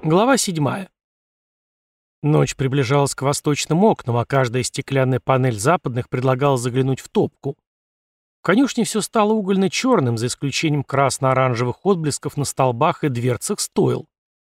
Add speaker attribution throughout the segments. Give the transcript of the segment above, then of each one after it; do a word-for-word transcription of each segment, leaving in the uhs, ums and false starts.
Speaker 1: Глава седьмая. Ночь приближалась к восточным окнам, а каждая стеклянная панель западных предлагала заглянуть в топку. В конюшне все стало угольно-черным, за исключением красно-оранжевых отблесков на столбах и дверцах стойл.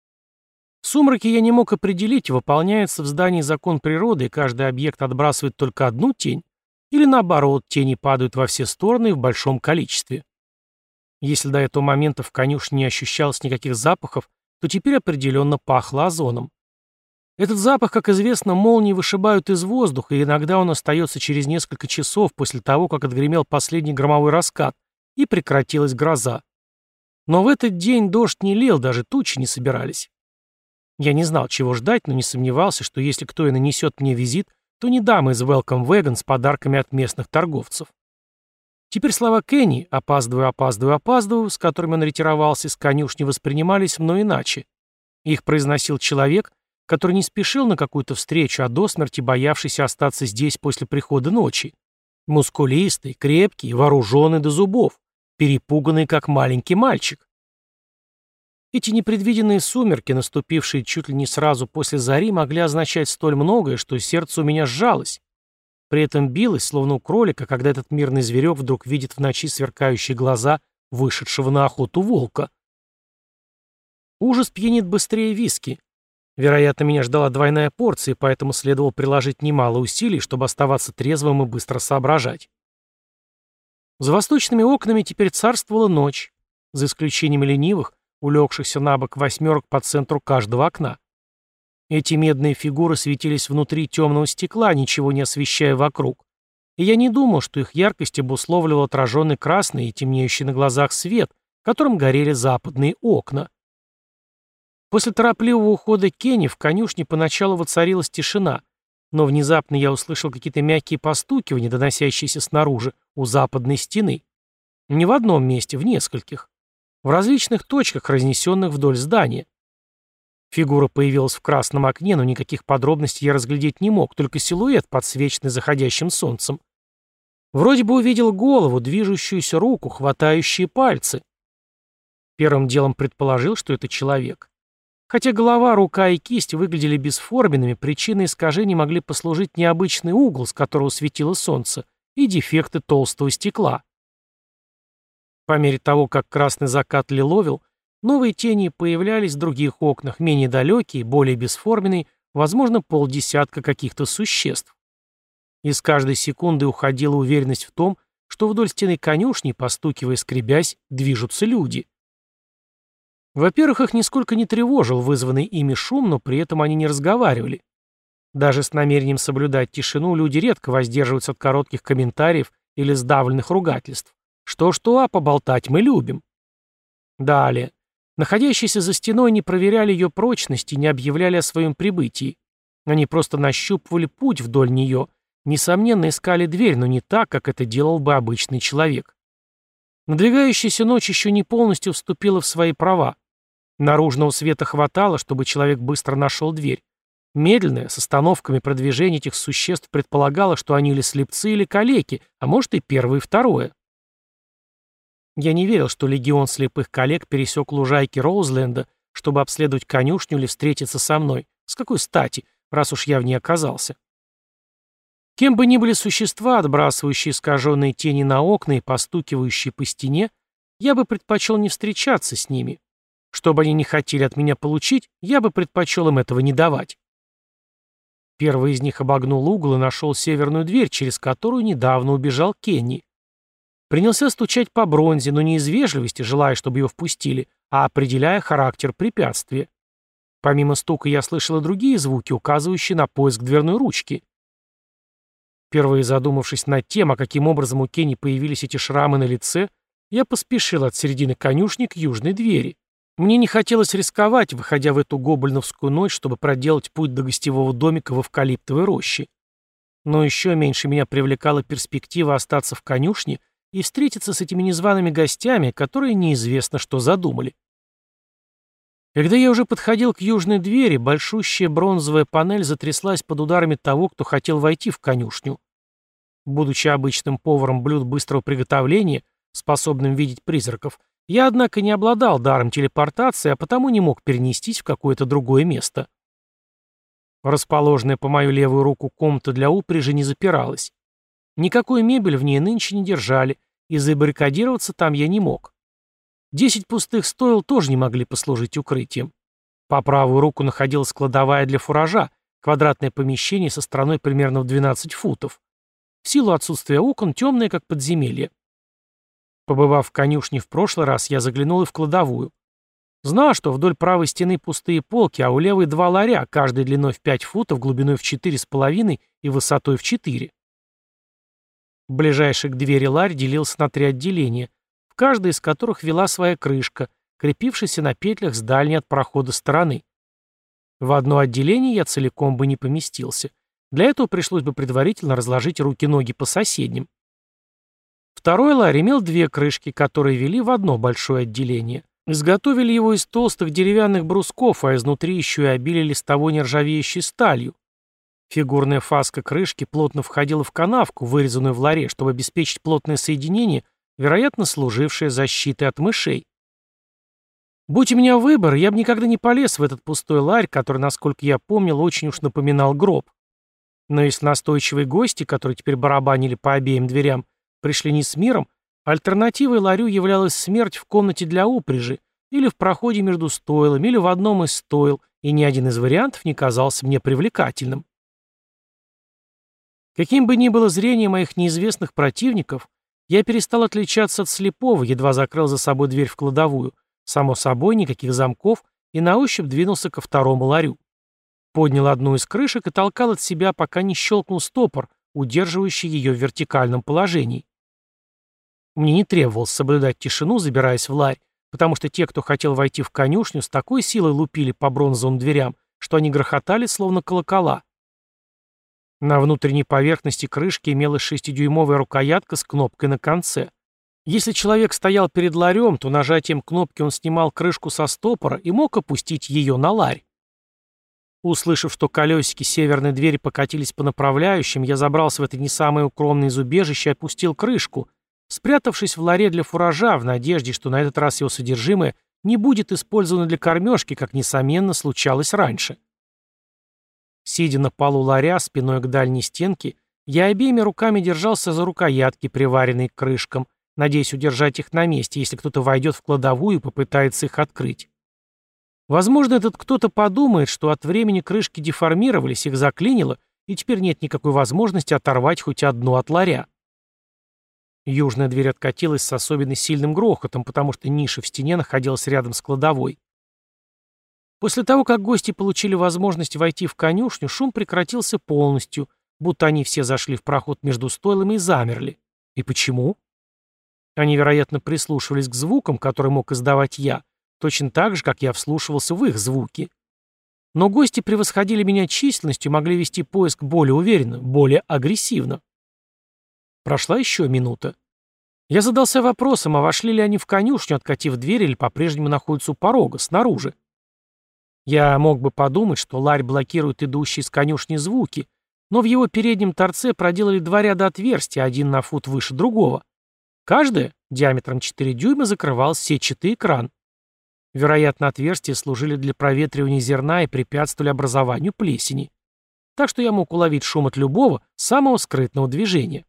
Speaker 1: В сумраке я не мог определить, выполняется в здании закон природы, и каждый объект отбрасывает только одну тень, или наоборот, тени падают во все стороны и в большом количестве. Если до этого момента в конюшне не ощущалось никаких запахов, то теперь определенно пахло озоном. Этот запах, как известно, молнии вышибают из воздуха, и иногда он остается через несколько часов после того, как отгремел последний громовой раскат, и прекратилась гроза. Но в этот день дождь не лил, даже тучи не собирались. Я не знал, чего ждать, но не сомневался, что если кто и нанесет мне визит, то не дама из Welcome Wagon с подарками от местных торговцев. Теперь слова Кенни «опаздываю, опаздываю, опаздываю», с которыми он ретировался из конюшни, воспринимались мной иначе. Их произносил человек, который не спешил на какую-то встречу, а до смерти боявшийся остаться здесь после прихода ночи. Мускулистый, крепкий, вооруженный до зубов, перепуганный, как маленький мальчик. Эти непредвиденные сумерки, наступившие чуть ли не сразу после зари, могли означать столь многое, что сердце у меня сжалось. При этом билось, словно у кролика, когда этот мирный зверек вдруг видит в ночи сверкающие глаза вышедшего на охоту волка. Ужас пьянит быстрее виски. Вероятно, меня ждала двойная порция, и поэтому следовало приложить немало усилий, чтобы оставаться трезвым и быстро соображать. За восточными окнами теперь царствовала ночь, за исключением ленивых, улегшихся на бок восьмерок по центру каждого окна. Эти медные фигуры светились внутри темного стекла, ничего не освещая вокруг. И я не думал, что их яркость обусловливал отраженный красный и темнеющий на глазах свет, которым горели западные окна. После торопливого ухода Кенни в конюшне поначалу воцарилась тишина, но внезапно я услышал какие-то мягкие постукивания, доносящиеся снаружи, у западной стены. Не в одном месте, в нескольких. В различных точках, разнесенных вдоль здания. Фигура появилась в красном окне, но никаких подробностей я разглядеть не мог, только силуэт, подсвеченный заходящим солнцем. Вроде бы увидел голову, движущуюся руку, хватающие пальцы. Первым делом предположил, что это человек. Хотя голова, рука и кисть выглядели бесформенными, причиной искажений могли послужить необычный угол, с которого светило солнце, и дефекты толстого стекла. По мере того, как красный закат лиловил, новые тени появлялись в других окнах, менее далекие, более бесформенные, возможно, полдесятка каких-то существ. Из каждой секунды уходила уверенность в том, что вдоль стены конюшни, постукивая и скребясь, движутся люди. Во-первых, их нисколько не тревожил вызванный ими шум, но при этом они не разговаривали. Даже с намерением соблюдать тишину люди редко воздерживаются от коротких комментариев или сдавленных ругательств. Что-что, а поболтать мы любим. Далее. Находящиеся за стеной не проверяли ее прочность и не объявляли о своем прибытии. Они просто нащупывали путь вдоль нее, несомненно искали дверь, но не так, как это делал бы обычный человек. Надвигающаяся ночь еще не полностью вступила в свои права. Наружного света хватало, чтобы человек быстро нашел дверь. Медленное, с остановками продвижение этих существ предполагало, что они или слепцы, или калеки, а может и первое и второе. Я не верил, что легион слепых коллег пересек лужайки Роузленда, чтобы обследовать конюшню или встретиться со мной. С какой стати, раз уж я в ней оказался? Кем бы ни были существа, отбрасывающие искаженные тени на окна и постукивающие по стене, я бы предпочел не встречаться с ними. Что бы они ни хотели от меня получить, я бы предпочел им этого не давать. Первый из них обогнул угол и нашел северную дверь, через которую недавно убежал Кенни. Принялся стучать по бронзе, но не из вежливости, желая, чтобы его впустили, а определяя характер препятствия. Помимо стука я слышал и другие звуки, указывающие на поиск дверной ручки. Впервые задумавшись над тем, а каким образом у Кенни появились эти шрамы на лице, я поспешил от середины конюшни к южной двери. Мне не хотелось рисковать, выходя в эту гобельновскую ночь, чтобы проделать путь до гостевого домика в эвкалиптовой роще. Но еще меньше меня привлекала перспектива остаться в конюшне и встретиться с этими незваными гостями, которые неизвестно что задумали. Когда я уже подходил к южной двери, большущая бронзовая панель затряслась под ударами того, кто хотел войти в конюшню. Будучи обычным поваром блюд быстрого приготовления, способным видеть призраков, Я, однако, не обладал даром телепортации, а потому не мог перенестись в какое-то другое место. Расположенная по мою левую руку комната для упряжи не запиралась. Никакую мебель в ней нынче не держали, и забаррикадироваться там я не мог. Десять пустых стойл тоже не могли послужить укрытием. По правую руку находилась кладовая для фуража, квадратное помещение со стороной примерно в двенадцать футов. В силу отсутствия окон темное, как подземелье. Побывав в конюшне в прошлый раз, я заглянул и в кладовую. Знал, что вдоль правой стены пустые полки, а у левой два ларя, каждый длиной в пять футов, глубиной в четыре с половиной и высотой в четыре. Ближайший к двери ларь делился на три отделения, в каждое из которых вела своя крышка, крепившаяся на петлях с дальней от прохода стороны. В одно отделение я целиком бы не поместился. Для этого пришлось бы предварительно разложить руки-ноги по соседним. Второй ларь имел две крышки, которые вели в одно большое отделение. Изготовили его из толстых деревянных брусков, а изнутри еще и обили листовой нержавеющей сталью. Фигурная фаска крышки плотно входила в канавку, вырезанную в ларе, чтобы обеспечить плотное соединение, вероятно, служившее защитой от мышей. Будь у меня выбор, я бы никогда не полез в этот пустой ларь, который, насколько я помнил, очень уж напоминал гроб. Но если настойчивые гости, которые теперь барабанили по обеим дверям, пришли не с миром, альтернативой ларю являлась смерть в комнате для упряжи, или в проходе между стойлами, или в одном из стойл, и ни один из вариантов не казался мне привлекательным. Каким бы ни было зрение моих неизвестных противников, я перестал отличаться от слепого, едва закрыл за собой дверь в кладовую, само собой, никаких замков, и на ощупь двинулся ко второму ларю. Поднял одну из крышек и толкал от себя, пока не щелкнул стопор, удерживающий ее в вертикальном положении. Мне не требовалось соблюдать тишину, забираясь в ларь, потому что те, кто хотел войти в конюшню, с такой силой лупили по бронзовым дверям, что они грохотали, словно колокола. На внутренней поверхности крышки имелась шестидюймовая рукоятка с кнопкой на конце. Если человек стоял перед ларем, то нажатием кнопки он снимал крышку со стопора и мог опустить ее на ларь. Услышав, что колесики северной двери покатились по направляющим, я забрался в это не самое укромное из убежища и опустил крышку, спрятавшись в ларе для фуража в надежде, что на этот раз его содержимое не будет использовано для кормежки, как, несомненно, случалось раньше. Сидя на полу ларя, спиной к дальней стенке, я обеими руками держался за рукоятки, приваренные к крышкам, надеясь удержать их на месте, если кто-то войдет в кладовую и попытается их открыть. Возможно, этот кто-то подумает, что от времени крышки деформировались, их заклинило, и теперь нет никакой возможности оторвать хоть одну от ларя. Южная дверь откатилась с особенно сильным грохотом, потому что ниша в стене находилась рядом с кладовой. После того, как гости получили возможность войти в конюшню, шум прекратился полностью, будто они все зашли в проход между стойлами и замерли. И почему? Они, вероятно, прислушивались к звукам, которые мог издавать я, точно так же, как я вслушивался в их звуки. Но гости превосходили меня численностью и могли вести поиск более уверенно, более агрессивно. Прошла еще минута. Я задался вопросом, а вошли ли они в конюшню, откатив дверь, или по-прежнему находятся у порога, снаружи. Я мог бы подумать, что ларь блокирует идущие из конюшни звуки, но в его переднем торце проделали два ряда отверстий, один на фут выше другого. Каждое, диаметром четыре дюйма, закрывал сетчатый экран. Вероятно, отверстия служили для проветривания зерна и препятствовали образованию плесени. Так что я мог уловить шум от любого, самого скрытного движения.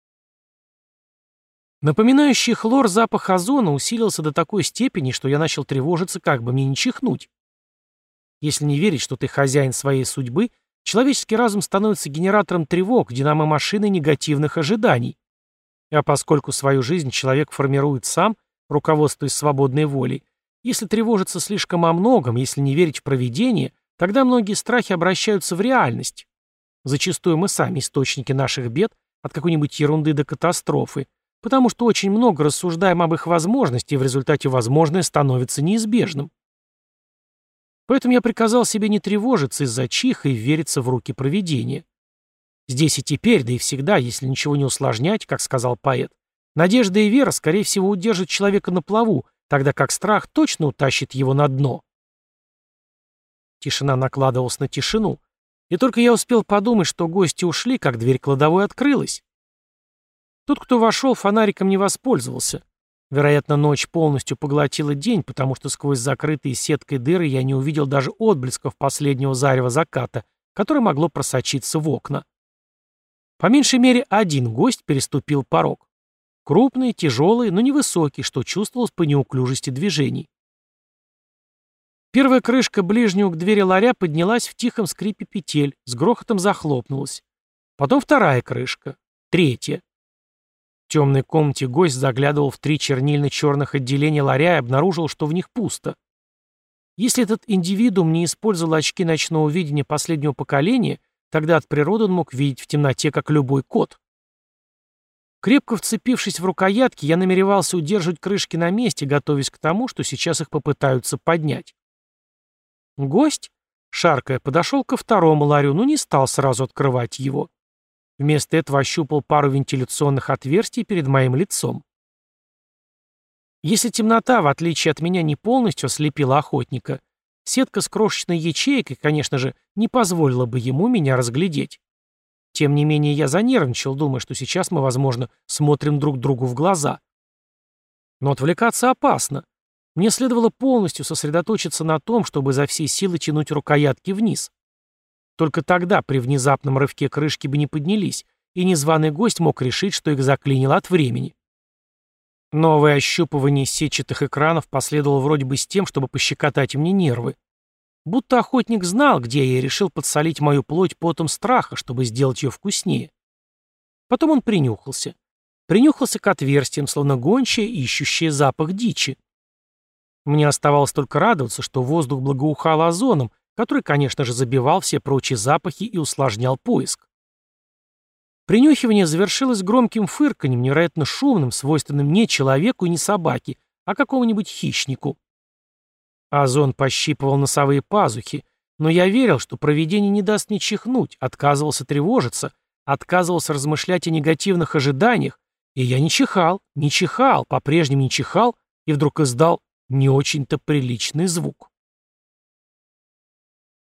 Speaker 1: Напоминающий хлор запах озона усилился до такой степени, что я начал тревожиться, как бы мне не чихнуть. Если не верить, что ты хозяин своей судьбы, человеческий разум становится генератором тревог, динамо-машиной негативных ожиданий. А поскольку свою жизнь человек формирует сам, руководствуясь свободной волей, если тревожиться слишком о многом, если не верить в провидение, тогда многие страхи обращаются в реальность. Зачастую мы сами источники наших бед, от какой-нибудь ерунды до катастрофы, потому что очень много рассуждаем об их возможности, и в результате возможное становится неизбежным. Поэтому я приказал себе не тревожиться из-за чиха и вериться в руки провидения. Здесь и теперь, да и всегда, если ничего не усложнять, как сказал поэт, надежда и вера, скорее всего, удержат человека на плаву, тогда как страх точно утащит его на дно. Тишина накладывалась на тишину, и только я успел подумать, что гости ушли, как дверь кладовой открылась. Тот, кто вошел, фонариком не воспользовался. Вероятно, ночь полностью поглотила день, потому что сквозь закрытые сеткой дыры я не увидел даже отблесков последнего зарева заката, которое могло просочиться в окна. По меньшей мере, один гость переступил порог. Крупный, тяжелый, но невысокий, что чувствовалось по неуклюжести движений. Первая крышка ближнего к двери ларя поднялась в тихом скрипе петель, с грохотом захлопнулась. Потом вторая крышка. Третья. В темной комнате гость заглядывал в три чернильно-черных отделения ларя и обнаружил, что в них пусто. Если этот индивидуум не использовал очки ночного видения последнего поколения, тогда от природы он мог видеть в темноте, как любой кот. Крепко вцепившись в рукоятки, я намеревался удерживать крышки на месте, готовясь к тому, что сейчас их попытаются поднять. Гость, шаркая, подошел ко второму ларю, но не стал сразу открывать его. Вместо этого ощупал пару вентиляционных отверстий перед моим лицом. Если темнота, в отличие от меня, не полностью ослепила охотника, сетка с крошечной ячейкой, конечно же, не позволила бы ему меня разглядеть. Тем не менее, я занервничал, думая, что сейчас мы, возможно, смотрим друг другу в глаза. Но отвлекаться опасно. Мне следовало полностью сосредоточиться на том, чтобы изо всей силы тянуть рукоятки вниз. Только тогда при внезапном рывке крышки бы не поднялись, и незваный гость мог решить, что их заклинило от времени. Новое ощупывание сетчатых экранов последовало вроде бы с тем, чтобы пощекотать мне нервы. Будто охотник знал, где я, и решил подсолить мою плоть потом страха, чтобы сделать ее вкуснее. Потом он принюхался. Принюхался к отверстиям, словно гончая, ищущая запах дичи. Мне оставалось только радоваться, что воздух благоухал озоном, который, конечно же, забивал все прочие запахи и усложнял поиск. Принюхивание завершилось громким фырканьем, невероятно шумным, свойственным не человеку и не собаке, а какому-нибудь хищнику. Озон пощипывал носовые пазухи, но я верил, что провидение не даст мне чихнуть, отказывался тревожиться, отказывался размышлять о негативных ожиданиях, и я не чихал, не чихал, по-прежнему не чихал, и вдруг издал не очень-то приличный звук.